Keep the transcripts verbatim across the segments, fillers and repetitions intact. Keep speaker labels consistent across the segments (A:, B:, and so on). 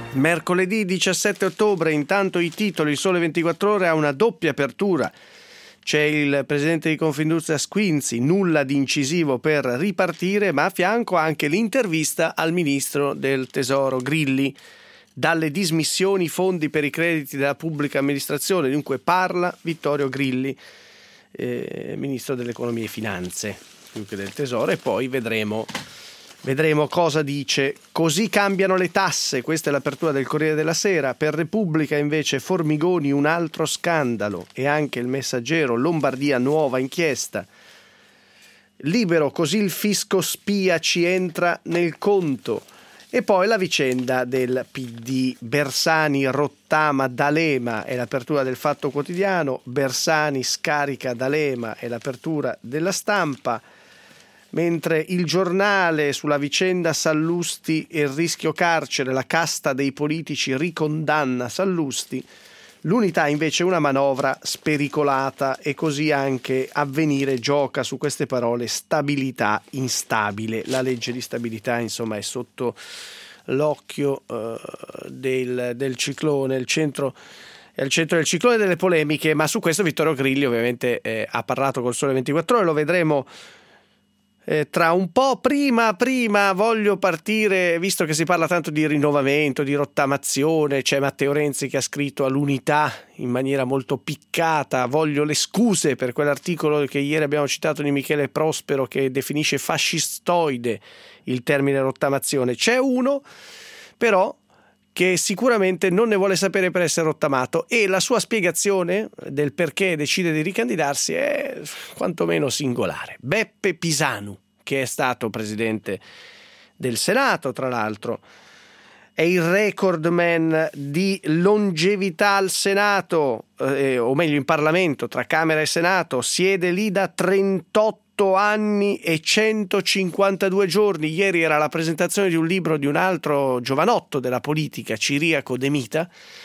A: Mercoledì diciassette ottobre, intanto i titoli. Il Sole ventiquattro Ore ha una doppia apertura. C'è il presidente di Confindustria Squinzi, nulla di incisivo per ripartire, ma a fianco anche l'intervista al ministro del Tesoro Grilli. Dalle dismissioni fondi per i crediti della pubblica amministrazione, dunque parla Vittorio Grilli, eh, ministro dell'Economia e Finanze, più che del Tesoro, e poi vedremo Vedremo cosa dice. Così cambiano le tasse, questa è l'apertura del Corriere della Sera. Per Repubblica invece Formigoni, un altro scandalo, e anche il Messaggero, Lombardia, nuova inchiesta. Libero, così il fisco spia ci entra nel conto. E poi la vicenda del P D, Bersani rottama D'Alema, è l'apertura del Fatto Quotidiano, Bersani scarica D'Alema, è l'apertura della Stampa. Mentre il Giornale sulla vicenda Sallusti e il rischio carcere, la casta dei politici ricondanna Sallusti, l'Unità invece una manovra spericolata, e così anche Avvenire gioca su queste parole: stabilità instabile. La legge di stabilità insomma è sotto l'occhio uh, del, del ciclone, il centro è al centro del ciclone delle polemiche, ma su questo Vittorio Grilli ovviamente eh, ha parlato col Sole ventiquattro Ore, lo vedremo Eh, tra un po'. Prima, prima voglio partire, visto che si parla tanto di rinnovamento, di rottamazione, c'è Matteo Renzi che ha scritto all'Unità in maniera molto piccata: voglio le scuse per quell'articolo che ieri abbiamo citato di Michele Prospero che definisce fascistoide il termine rottamazione. C'è uno però che sicuramente non ne vuole sapere per essere rottamato, e la sua spiegazione del perché decide di ricandidarsi è quantomeno singolare. Beppe Pisanu, che è stato presidente del Senato, tra l'altro, è il record man di longevità al Senato, eh, o meglio in Parlamento, tra Camera e Senato, siede lì da trentotto anni e centocinquantadue giorni. Ieri era la presentazione di un libro di un altro giovanotto della politica, Ciriaco De Mita,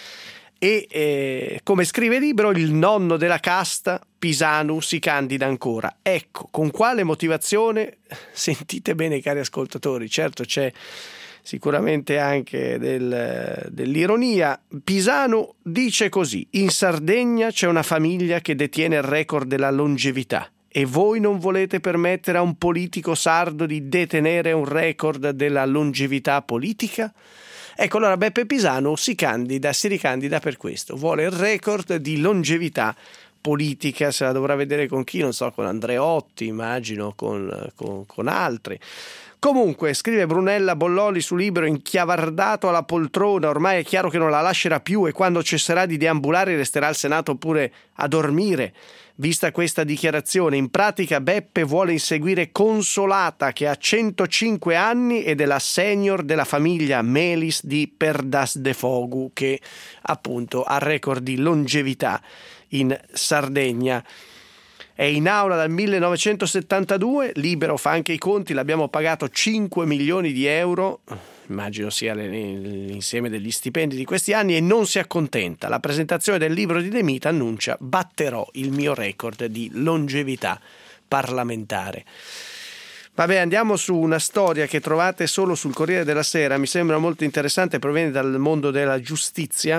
A: e eh, come scrive il libro, il nonno della casta, Pisanu, si candida ancora. Ecco, con quale motivazione? Sentite bene, cari ascoltatori, certo c'è sicuramente anche del, dell'ironia. Pisanu dice così: in Sardegna c'è una famiglia che detiene il record della longevità, e voi non volete permettere a un politico sardo di detenere un record della longevità politica? Ecco, allora Beppe Pisanu si candida, si ricandida per questo, vuole il record di longevità politica. Se la dovrà vedere con chi? Non so, con Andreotti, immagino, con, con, con altri. Comunque, scrive Brunella Bolloli su Libero, inchiavardato alla poltrona, ormai è chiaro che non la lascerà più, e quando cesserà di deambulare resterà al Senato oppure a dormire. Vista questa dichiarazione, in pratica Beppe vuole inseguire Consolata, che ha centocinque anni ed è la senior della famiglia Melis di Perdas de Fogu, che appunto ha record di longevità in Sardegna. È in aula dal millenovecentosettantadue, Libero fa anche i conti, l'abbiamo pagato cinque milioni di euro, immagino sia l'insieme degli stipendi di questi anni, e non si accontenta. La presentazione del libro di De Mita annuncia: batterò il mio record di longevità parlamentare. Vabbè, andiamo su una storia che trovate solo sul Corriere della Sera, mi sembra molto interessante, proviene dal mondo della giustizia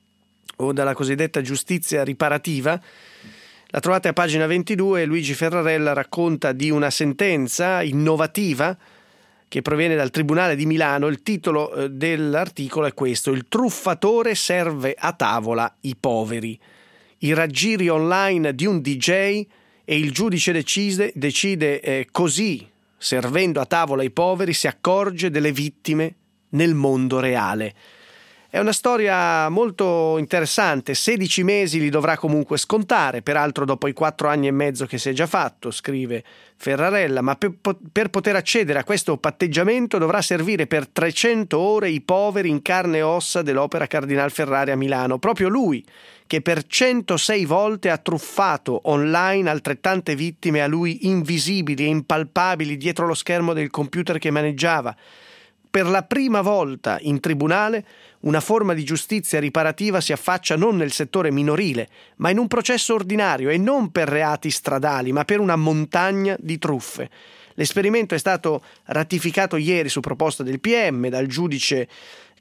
A: o dalla cosiddetta giustizia riparativa. La trovate a pagina ventidue. Luigi Ferrarella racconta di una sentenza innovativa che proviene dal Tribunale di Milano. Il titolo dell'articolo è questo: il truffatore serve a tavola i poveri. I raggiri online di un D J, e il giudice decide, decide eh, così, servendo a tavola i poveri, si accorge delle vittime nel mondo reale. È una storia molto interessante. sedici mesi li dovrà comunque scontare, peraltro dopo i quattro anni e mezzo che si è già fatto, scrive Ferrarella, ma per, per poter accedere a questo patteggiamento dovrà servire per trecento ore i poveri in carne e ossa dell'Opera Cardinal Ferrari a Milano. Proprio lui, che per centosei volte ha truffato online altrettante vittime a lui invisibili e impalpabili dietro lo schermo del computer che maneggiava. Per la prima volta in tribunale una forma di giustizia riparativa si affaccia non nel settore minorile, ma in un processo ordinario, e non per reati stradali, ma per una montagna di truffe. L'esperimento è stato ratificato ieri su proposta del P M dal giudice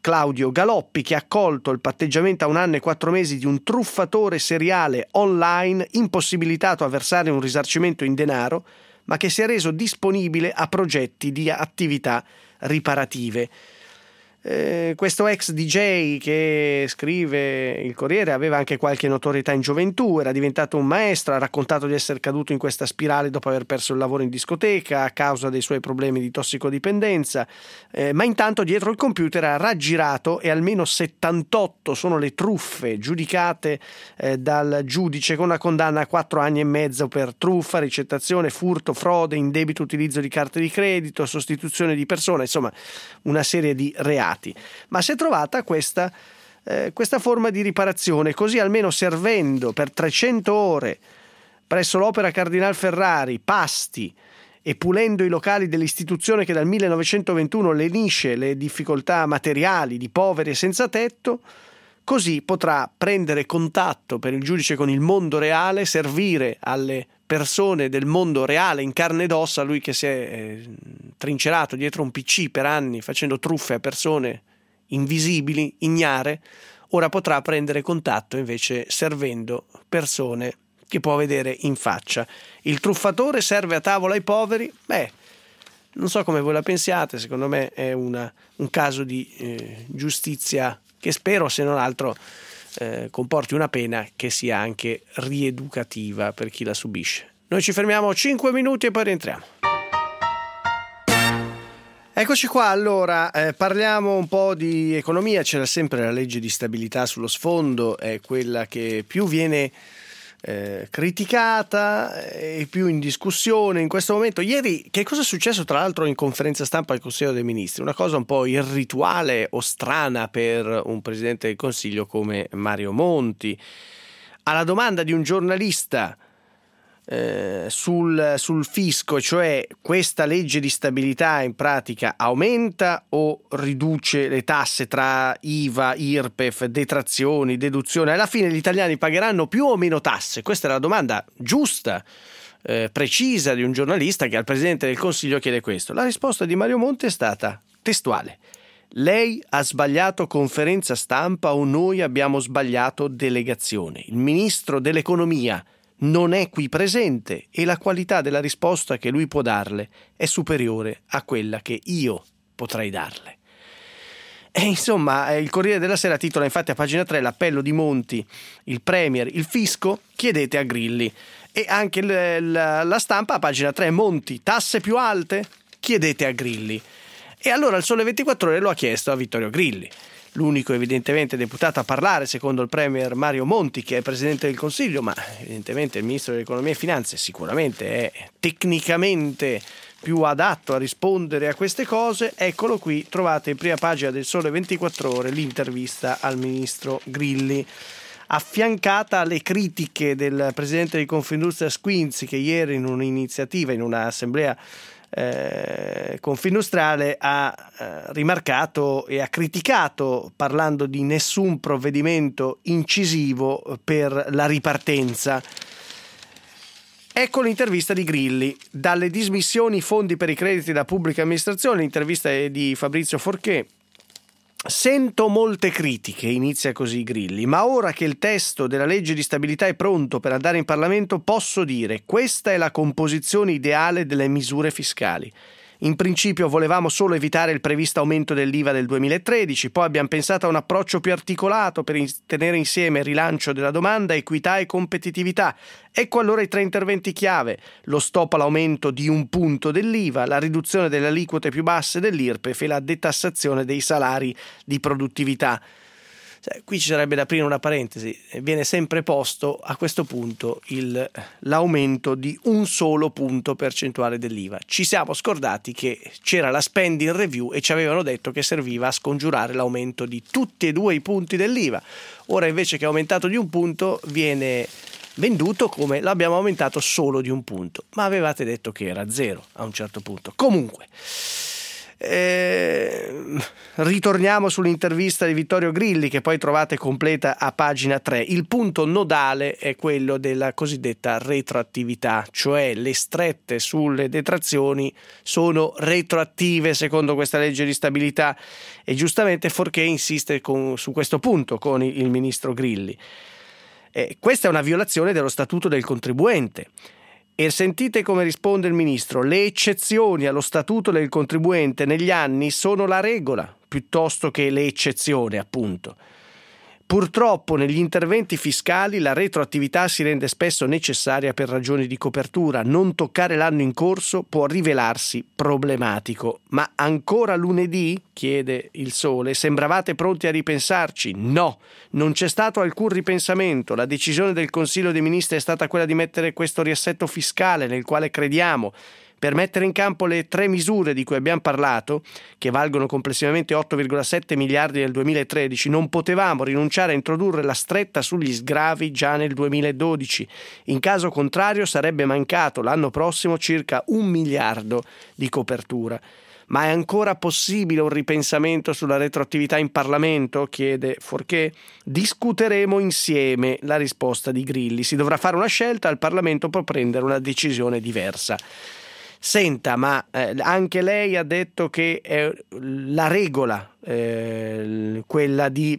A: Claudio Galoppi, che ha accolto il patteggiamento a un anno e quattro mesi di un truffatore seriale online impossibilitato a versare un risarcimento in denaro, ma che si è reso disponibile a progetti di attività riparative. Eh, questo ex D J che scrive il Corriere aveva anche qualche notorietà in gioventù, era diventato un maestro, ha raccontato di essere caduto in questa spirale dopo aver perso il lavoro in discoteca a causa dei suoi problemi di tossicodipendenza, eh, ma intanto dietro il computer ha raggirato e almeno settantotto sono le truffe giudicate eh, dal giudice con una condanna a quattro anni e mezzo per truffa, ricettazione, furto, frode, indebito utilizzo di carte di credito, sostituzione di persona, insomma una serie di reati. Ma si è trovata questa, eh, questa forma di riparazione, così almeno servendo per trecento ore presso l'Opera Cardinal Ferrari pasti e pulendo i locali dell'istituzione che dal millenovecentoventuno lenisce le difficoltà materiali di poveri e senza tetto, così potrà prendere contatto per il giudice con il mondo reale, servire alle persone del mondo reale in carne ed ossa, lui che si è eh, trincerato dietro un P C per anni facendo truffe a persone invisibili, ignare, ora potrà prendere contatto invece servendo persone che può vedere in faccia. Il truffatore serve a tavola ai poveri? Beh, non so come voi la pensiate, secondo me è una, un caso di eh, giustizia che spero, se non altro, eh, comporti una pena che sia anche rieducativa per chi la subisce. Noi ci fermiamo cinque minuti e poi rientriamo. Eccoci qua, allora eh, parliamo un po' di economia. C'era sempre la legge di stabilità sullo sfondo, è quella che più viene eh, criticata e più in discussione in questo momento. Ieri che cosa è successo tra l'altro in conferenza stampa al Consiglio dei Ministri? Una cosa un po' irrituale o strana per un Presidente del Consiglio come Mario Monti. Alla domanda di un giornalista Eh, sul, sul fisco, cioè questa legge di stabilità in pratica aumenta o riduce le tasse tra I V A, I R P E F, detrazioni, deduzioni, alla fine gli italiani pagheranno più o meno tasse? Questa è la domanda giusta, eh, precisa di un giornalista che al Presidente del Consiglio chiede questo. La risposta di Mario Monti è stata testuale: lei ha sbagliato conferenza stampa o noi abbiamo sbagliato delegazione. Il ministro dell'economia non è qui presente e la qualità della risposta che lui può darle è superiore a quella che io potrei darle. E insomma, il Corriere della Sera titola infatti a pagina tre l'appello di Monti, il Premier, il fisco, chiedete a Grilli. E anche l- l- la Stampa a pagina tre, Monti, tasse più alte, chiedete a Grilli. E allora il Sole ventiquattro Ore lo ha chiesto a Vittorio Grilli, l'unico evidentemente deputato a parlare secondo il Premier Mario Monti, che è Presidente del Consiglio, ma evidentemente il Ministro dell'Economia e Finanze sicuramente è tecnicamente più adatto a rispondere a queste cose. Eccolo qui, trovate in prima pagina del Sole ventiquattro Ore l'intervista al Ministro Grilli, affiancata alle critiche del Presidente di Confindustria Squinzi, che ieri in un'iniziativa, in un'assemblea Eh, confindustriale ha eh, rimarcato e ha criticato, parlando di nessun provvedimento incisivo per la ripartenza. Ecco l'intervista di Grilli. Dalle dismissioni fondi per i crediti da pubblica amministrazione, l'intervista è di Fabrizio Forché. Sento molte critiche, inizia così Grilli, ma ora che il testo della legge di stabilità è pronto per andare in Parlamento posso dire: questa è la composizione ideale delle misure fiscali. In principio volevamo solo evitare il previsto aumento dell'I V A del duemilatredici, poi abbiamo pensato a un approccio più articolato per tenere insieme rilancio della domanda, equità e competitività. Ecco allora i tre interventi chiave: lo stop all'aumento di un punto dell'I V A, la riduzione delle aliquote più basse dell'I R P E F e la detassazione dei salari di produttività. Cioè, qui ci sarebbe da aprire una parentesi, viene sempre posto a questo punto il, l'aumento di un solo punto percentuale dell'I V A. Ci siamo scordati che c'era la spending review e ci avevano detto che serviva a scongiurare l'aumento di tutti e due i punti dell'I V A. Ora invece che è aumentato di un punto viene venduto come l'abbiamo aumentato solo di un punto, ma avevate detto che era zero a un certo punto. Comunque, Eh, ritorniamo sull'intervista di Vittorio Grilli, che poi trovate completa a pagina tre. Il punto nodale è quello della cosiddetta retroattività, cioè le strette sulle detrazioni sono retroattive secondo questa legge di stabilità, e giustamente Forché insiste con, su questo punto con il, il ministro Grilli. Eh, questa è una violazione dello statuto del contribuente. E sentite come risponde il ministro: le eccezioni allo statuto del contribuente negli anni sono la regola, piuttosto che le eccezioni, appunto. Purtroppo negli interventi fiscali la retroattività si rende spesso necessaria per ragioni di copertura. Non toccare l'anno in corso può rivelarsi problematico. Ma ancora lunedì? Chiede il Sole. Sembravate pronti a ripensarci? No, non c'è stato alcun ripensamento. La decisione del Consiglio dei Ministri è stata quella di mettere questo riassetto fiscale, nel quale crediamo, per mettere in campo le tre misure di cui abbiamo parlato, che valgono complessivamente otto virgola sette miliardi nel duemilatredici, non potevamo rinunciare a introdurre la stretta sugli sgravi già nel duemiladodici. In caso contrario sarebbe mancato l'anno prossimo circa un miliardo di copertura. Ma è ancora possibile un ripensamento sulla retroattività in Parlamento? Chiede Forché. Discuteremo insieme, la risposta di Grilli. Si dovrà fare una scelta, il Parlamento può prendere una decisione diversa. Senta, ma eh, anche lei ha detto che è la regola eh, quella di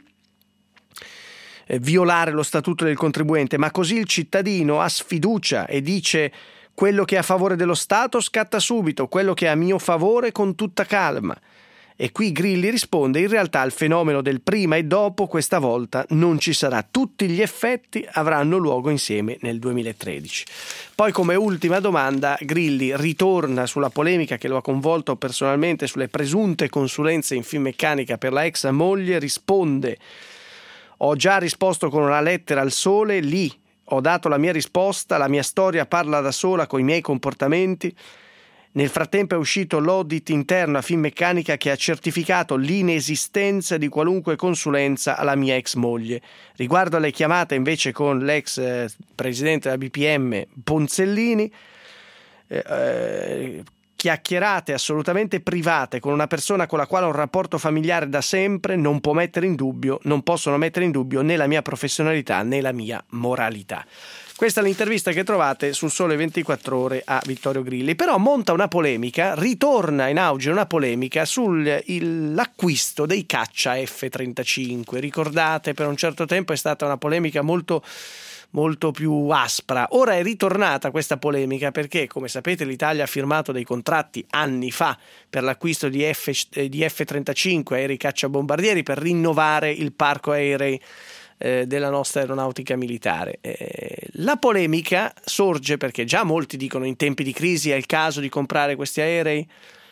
A: eh, violare lo statuto del contribuente, ma così il cittadino ha sfiducia e dice: quello che è a favore dello Stato scatta subito, quello che è a mio favore con tutta calma. E qui Grilli risponde: in realtà il fenomeno del prima e dopo questa volta non ci sarà, tutti gli effetti avranno luogo insieme nel duemilatredici. Poi, come ultima domanda, Grilli ritorna sulla polemica che lo ha coinvolto personalmente sulle presunte consulenze in Finmeccanica per la ex moglie. Risponde: ho già risposto con una lettera al Sole, lì ho dato la mia risposta, la mia storia parla da sola con i miei comportamenti. Nel frattempo è uscito l'audit interno a Finmeccanica che ha certificato l'inesistenza di qualunque consulenza alla mia ex moglie. Riguardo alle chiamate invece con l'ex eh, presidente della B P M Ponzellini, eh, eh, chiacchierate assolutamente private con una persona con la quale ho un rapporto familiare da sempre non può mettere in dubbio, non possono mettere in dubbio né la mia professionalità né la mmia moralità. Questa è l'intervista che trovate sul Sole ventiquattro Ore a Vittorio Grilli. Però monta una polemica, ritorna in auge una polemica sull'acquisto dei caccia F trentacinque. Ricordate, per un certo tempo è stata una polemica molto molto più aspra. Ora è ritornata questa polemica perché, come sapete, l'Italia ha firmato dei contratti anni fa per l'acquisto di, F, di F trentacinque, aerei cacciabombardieri, per rinnovare il parco aerei eh, della nostra aeronautica militare. Eh, la polemica sorge perché già molti dicono in tempi di crisi è il caso di comprare questi aerei.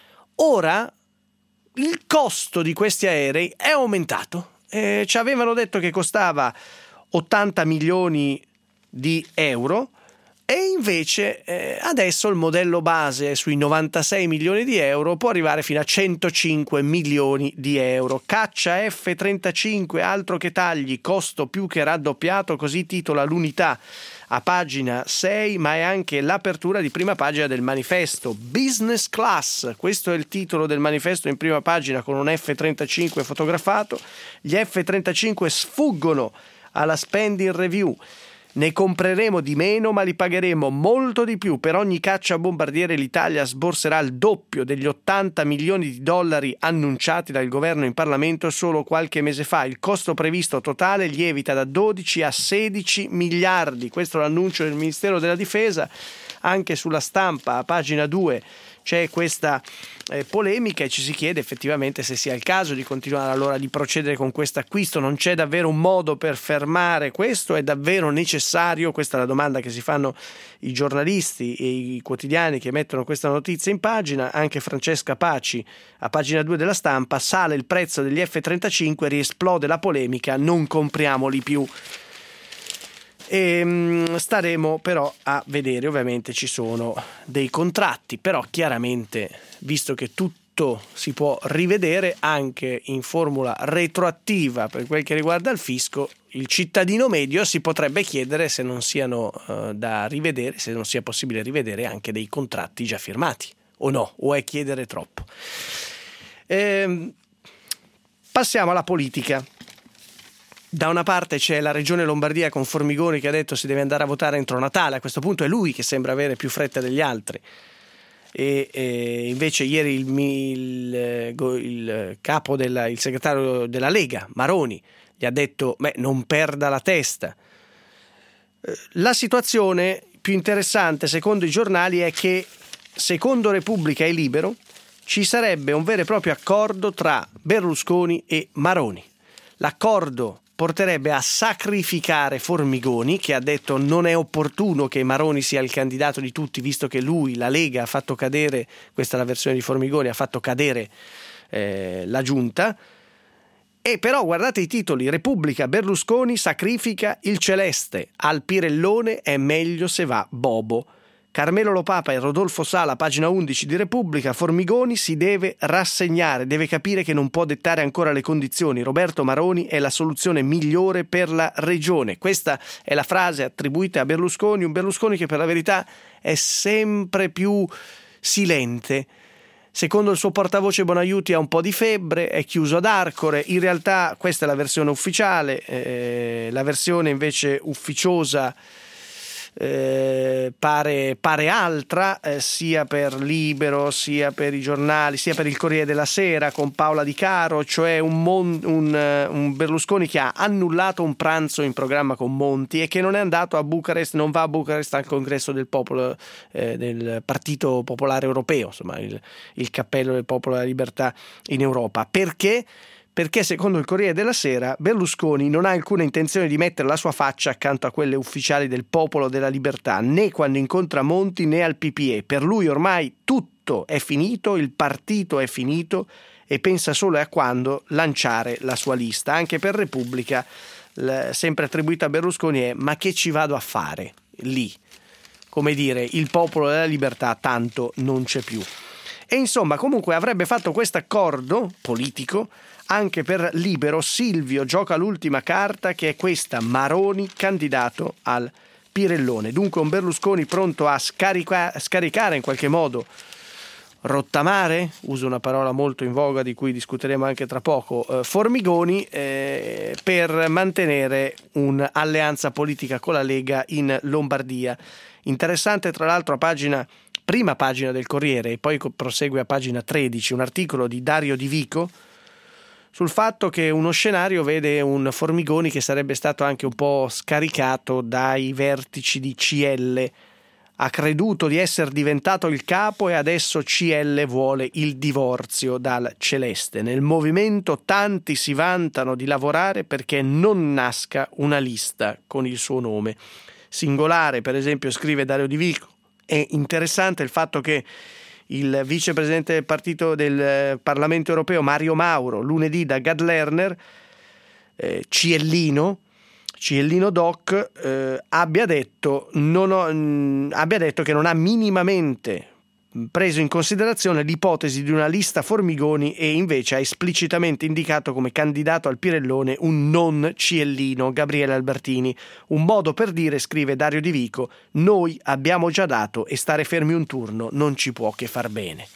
A: Ora il costo di questi aerei è aumentato. Eh, ci avevano detto che costava ottanta milioni di euro e invece eh, adesso il modello base è sui novantasei milioni di euro, può arrivare fino a centocinque milioni di euro. Caccia F trentacinque, altro che tagli, costo più che raddoppiato, così titola l'Unità a pagina sei, ma è anche l'apertura di prima pagina del manifesto. Business class, questo è il titolo del manifesto in prima pagina con un F trentacinque fotografato. Gli F trentacinque sfuggono alla spending review. Ne compreremo di meno, ma li pagheremo molto di più. Per ogni cacciabombardiere l'Italia sborserà il doppio degli ottanta milioni di dollari annunciati dal governo in Parlamento solo qualche mese fa. Il costo previsto totale lievita da dodici a sedici miliardi. Questo è l'annuncio del Ministero della Difesa. Anche sulla Stampa, a pagina due, c'è questa eh, polemica e ci si chiede effettivamente se sia il caso di continuare allora di procedere con questo acquisto. Non c'è davvero un modo per fermare questo? È davvero necessario? Questa è la domanda che si fanno i giornalisti e i quotidiani che mettono questa notizia in pagina. Anche Francesca Paci a pagina due della Stampa: sale il prezzo degli F trentacinque, riesplode la polemica, non compriamoli più. E staremo però a vedere. Ovviamente ci sono dei contratti, però chiaramente, visto che tutto si può rivedere anche in formula retroattiva per quel che riguarda il fisco, il cittadino medio si potrebbe chiedere se non siano uh, da rivedere, se non sia possibile rivedere anche dei contratti già firmati, o no, o è chiedere troppo. Ehm, passiamo alla politica. Da una parte c'è la regione Lombardia con Formigoni che ha detto si deve andare a votare entro Natale. A questo punto è lui che sembra avere più fretta degli altri. E, e invece ieri il, il, il capo della, il segretario della Lega, Maroni, gli ha detto beh, non perda la testa. La situazione più interessante secondo i giornali è che secondo Repubblica e Libero ci sarebbe un vero e proprio accordo tra Berlusconi e Maroni. L'accordo porterebbe a sacrificare Formigoni, che ha detto non è opportuno che Maroni sia il candidato di tutti, visto che lui, la Lega, ha fatto cadere, questa è la versione di Formigoni, ha fatto cadere eh, la giunta. E però guardate i titoli: Repubblica, Berlusconi sacrifica il Celeste, al Pirellone è meglio se va Bobo. Carmelo Lopapa e Rodolfo Sala, pagina undici di Repubblica. Formigoni si deve rassegnare, deve capire che non può dettare ancora le condizioni. Roberto Maroni è la soluzione migliore per la regione. Questa è la frase attribuita a Berlusconi, un Berlusconi che per la verità è sempre più silente. Secondo il suo portavoce Bonaiuti ha un po' di febbre, è chiuso ad Arcore. In realtà questa è la versione ufficiale, eh, la versione invece ufficiosa Eh, pare, pare altra, eh, sia per Libero, sia per i giornali, sia per il Corriere della Sera con Paola Di Caro, cioè un, Mon- un, uh, un Berlusconi che ha annullato un pranzo in programma con Monti e che non è andato a Bucarest, non va a Bucarest al congresso del popolo, eh, del Partito Popolare Europeo, insomma il, il cappello del Popolo della Libertà in Europa. Perché? Perché secondo il Corriere della Sera Berlusconi non ha alcuna intenzione di mettere la sua faccia accanto a quelle ufficiali del Popolo della Libertà, né quando incontra Monti né al P P E. Per lui ormai tutto è finito, il partito è finito e pensa solo a quando lanciare la sua lista. Anche per Repubblica, sempre attribuita a Berlusconi, è ma che ci vado a fare lì? Come dire, il Popolo della Libertà tanto non c'è più. E insomma, comunque avrebbe fatto questo accordo politico anche per Libero. Silvio gioca l'ultima carta, che è questa: Maroni candidato al Pirellone. Dunque un Berlusconi pronto a scarica- scaricare in qualche modo, rottamare, uso una parola molto in voga di cui discuteremo anche tra poco, eh, Formigoni, eh, per mantenere un'alleanza politica con la Lega in Lombardia. Interessante tra l'altro a pagina prima pagina del Corriere e poi prosegue a pagina tredici un articolo di Dario Di Vico sul fatto che uno scenario vede un Formigoni che sarebbe stato anche un po' scaricato dai vertici di C L. Ha creduto di essere diventato il capo e adesso C L vuole il divorzio dal Celeste. Nel movimento tanti si vantano di lavorare perché non nasca una lista con il suo nome. Singolare, per esempio, scrive Dario Di Vico, è interessante il fatto che il vicepresidente del partito del Parlamento europeo Mario Mauro lunedì da Gad Lerner, eh, Ciellino Ciellino Doc, eh, abbia detto non ho, mh, abbia detto che non ha minimamente preso in considerazione l'ipotesi di una lista Formigoni e invece ha esplicitamente indicato come candidato al Pirellone un non ciellino, Gabriele Albertini. Un modo per dire, scrive Dario Di Vico, noi abbiamo già dato e stare fermi un turno non ci può che far bene.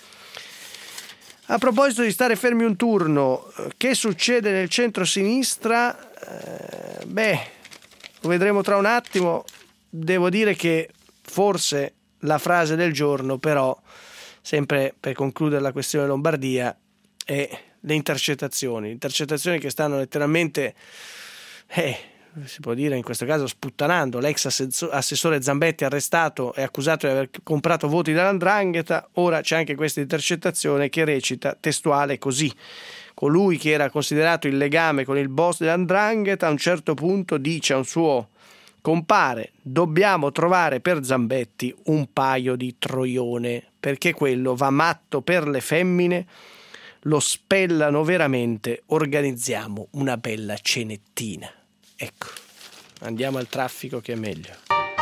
A: A proposito di stare fermi un turno, che succede nel centro-sinistra? Eh, beh, lo vedremo tra un attimo. Devo dire che forse la frase del giorno, però, sempre per concludere la questione Lombardia, è le intercettazioni. Intercettazioni che stanno letteralmente, eh, si può dire in questo caso, sputtanando. L'ex assessore Zambetti arrestato e accusato di aver comprato voti dall'Andrangheta. Ora c'è anche questa intercettazione che recita testuale così: colui che era considerato il legame con il boss dell'Andrangheta a un certo punto dice a un suo compare: dobbiamo trovare per Zambetti un paio di troione, perché quello va matto per le femmine, lo spellano veramente, organizziamo una bella cenettina. Ecco, andiamo al traffico che è meglio.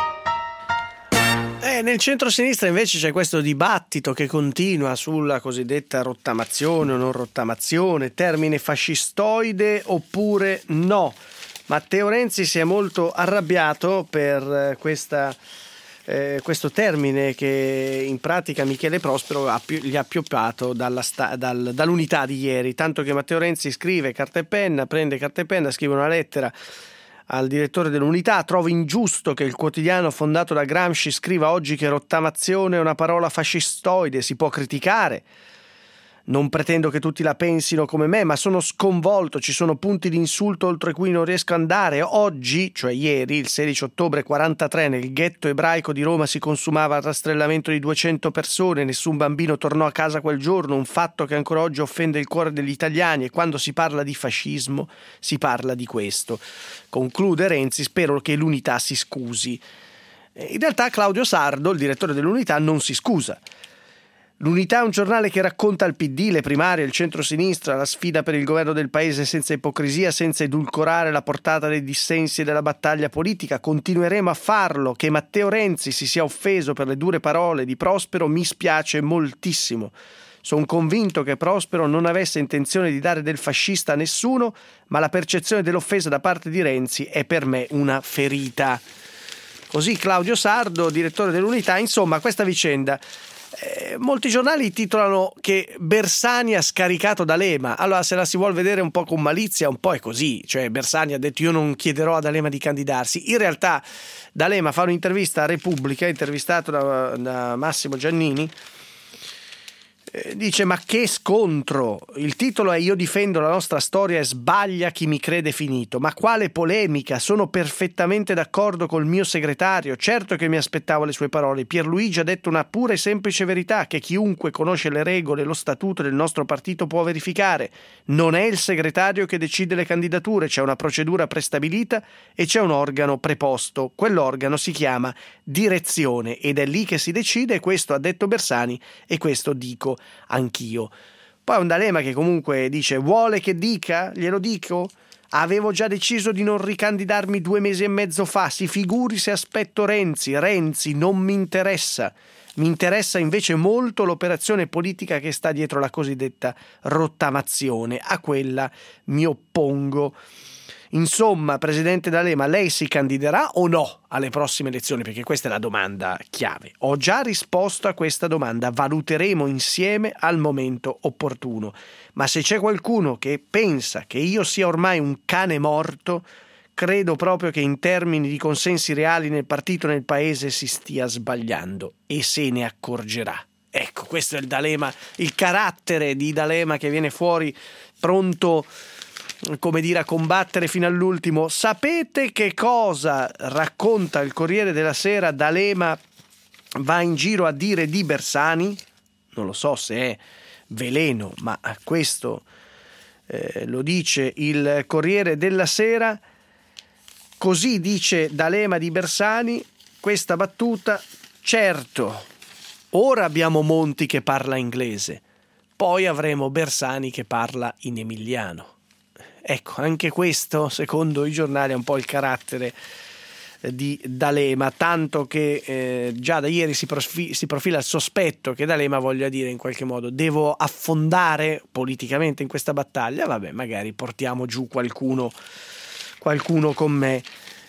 A: Eh, nel centro-sinistra invece c'è questo dibattito che continua sulla cosiddetta rottamazione o non rottamazione, termine fascistoide oppure no. Matteo Renzi si è molto arrabbiato per questa eh, questo termine che in pratica Michele Prospero ha, gli ha pioppato dalla sta, dal, dall'Unità di ieri, tanto che Matteo Renzi scrive carta e penna, prende carta e penna, scrive una lettera al direttore dell'Unità: trovo ingiusto che il quotidiano fondato da Gramsci scriva oggi che rottamazione è una parola fascistoide, si può criticare. Non pretendo che tutti la pensino come me, ma sono sconvolto, ci sono punti di insulto oltre cui non riesco ad andare. Oggi, cioè ieri, il sedici ottobre quarantatré, nel ghetto ebraico di Roma si consumava il rastrellamento di duecento persone, nessun bambino tornò a casa quel giorno, un fatto che ancora oggi offende il cuore degli italiani, e quando si parla di fascismo si parla di questo. Conclude Renzi: spero che l'Unità si scusi. In realtà Claudio Sardo, il direttore dell'Unità, non si scusa. L'Unità è un giornale che racconta il P D, le primarie, il centro-sinistra, la sfida per il governo del paese senza ipocrisia, senza edulcorare la portata dei dissensi e della battaglia politica. Continueremo a farlo. Che Matteo Renzi si sia offeso per le dure parole di Prospero mi spiace moltissimo. Sono convinto che Prospero non avesse intenzione di dare del fascista a nessuno, ma la percezione dell'offesa da parte di Renzi è per me una ferita. Così Claudio Sardo, direttore dell'Unità. Insomma, questa vicenda... Eh, molti giornali titolano che Bersani ha scaricato D'Alema. Allora, se la si vuol vedere un po' con malizia, un po' è così. Cioè, Bersani ha detto: io non chiederò a D'Alema di candidarsi. In realtà D'Alema fa un'intervista a Repubblica, intervistato da, da Massimo Giannini. Eh, dice: ma che scontro, il titolo è "Io difendo la nostra storia e sbaglia chi mi crede finito". Ma quale polemica, sono perfettamente d'accordo col mio segretario, certo che mi aspettavo le sue parole. Pierluigi ha detto una pura e semplice verità che chiunque conosce le regole e lo statuto del nostro partito può verificare: non è il segretario che decide le candidature, c'è una procedura prestabilita e c'è un organo preposto, quell'organo si chiama direzione ed è lì che si decide. Questo ha detto Bersani e questo dico anch'io. Poi un D'Alema che comunque dice: vuole che dica? Glielo dico? Avevo già deciso di non ricandidarmi due mesi e mezzo fa, si figuri se aspetto Renzi. Renzi non mi interessa. Mi interessa invece molto l'operazione politica che sta dietro la cosiddetta rottamazione. A quella mi oppongo. Insomma, presidente D'Alema, lei si candiderà o no alle prossime elezioni? Perché questa è la domanda chiave. Ho già risposto a questa domanda, valuteremo insieme al momento opportuno. Ma se c'è qualcuno che pensa che io sia ormai un cane morto, credo proprio che in termini di consensi reali nel partito e nel paese si stia sbagliando e se ne accorgerà. Ecco, questo è il D'Alema, il carattere di D'Alema che viene fuori pronto, come dire, a combattere fino all'ultimo. Sapete che cosa racconta il Corriere della Sera? D'Alema va in giro a dire di Bersani. Non lo so se è veleno, ma questo eh, lo dice il Corriere della Sera. Così dice D'Alema di Bersani, questa battuta: certo, ora abbiamo Monti che parla inglese, poi avremo Bersani che parla in emiliano. Ecco, anche questo, secondo i giornali, è un po' il carattere di D'Alema, tanto che eh, già da ieri si, profi- si profila il sospetto che D'Alema voglia dire in qualche modo: devo affondare politicamente in questa battaglia, vabbè, magari portiamo giù qualcuno, qualcuno con me.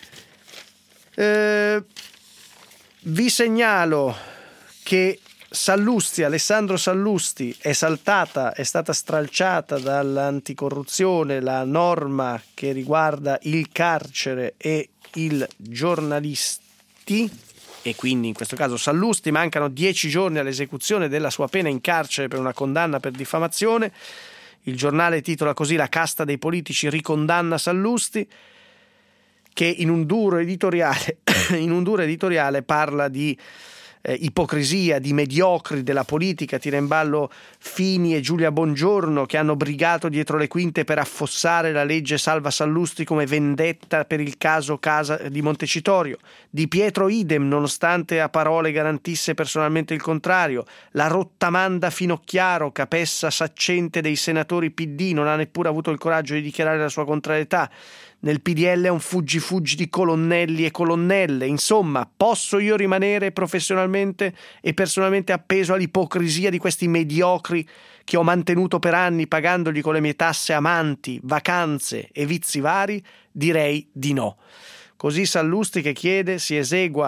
A: Eh, vi segnalo che Sallusti, Alessandro Sallusti, è saltata, è stata stralciata dall'anticorruzione la norma che riguarda il carcere e il giornalisti, e quindi in questo caso Sallusti, mancano dieci giorni all'esecuzione della sua pena in carcere per una condanna per diffamazione. Il giornale titola così: la casta dei politici ricondanna Sallusti, che in un duro editoriale in un duro editoriale parla di Eh, ipocrisia, di mediocri della politica, tira in ballo Fini e Giulia Bongiorno che hanno brigato dietro le quinte per affossare la legge Salva Sallusti come vendetta per il caso Casa di Montecitorio. Di Pietro idem, nonostante a parole garantisse personalmente il contrario. La rottamanda Finocchiaro, capessa saccente dei senatori P D, non ha neppure avuto il coraggio di dichiarare la sua contrarietà. Nel P D L è un fuggi-fuggi di colonnelli e colonnelle. Insomma, posso io rimanere professionalmente e personalmente appeso all'ipocrisia di questi mediocri che ho mantenuto per anni pagandogli con le mie tasse amanti, vacanze e vizi vari? Direi di no. Così Sallusti, che chiede si esegua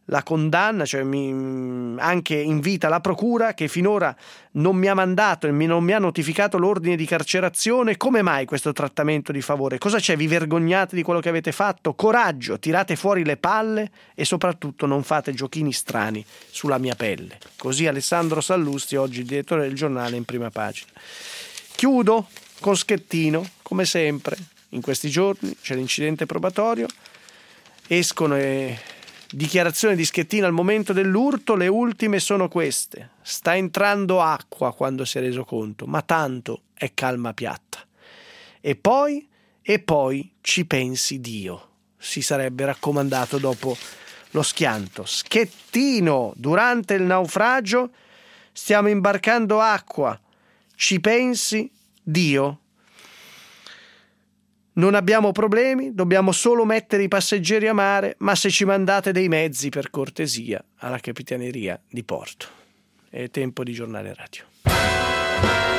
A: la condanna, cioè mi, anche invita la procura che finora non mi ha mandato e non mi ha notificato l'ordine di carcerazione. Come mai questo trattamento di favore? Cosa c'è? Vi vergognate di quello che avete fatto? Coraggio, tirate fuori le palle e soprattutto non fate giochini strani sulla mia pelle. Così Alessandro Sallusti, oggi direttore del Giornale, in prima pagina. Chiudo con Schettino, come sempre in questi giorni c'è l'incidente probatorio, escono e dichiarazioni di Schettino al momento dell'urto, le ultime sono queste: sta entrando acqua quando si è reso conto, ma tanto è calma piatta. E poi, e poi ci pensi Dio, si sarebbe raccomandato dopo lo schianto. Schettino, durante il naufragio stiamo imbarcando acqua, ci pensi Dio. Non abbiamo problemi, dobbiamo solo mettere i passeggeri a mare, ma se ci mandate dei mezzi, per cortesia, alla Capitaneria di Porto. È tempo di Giornale Radio.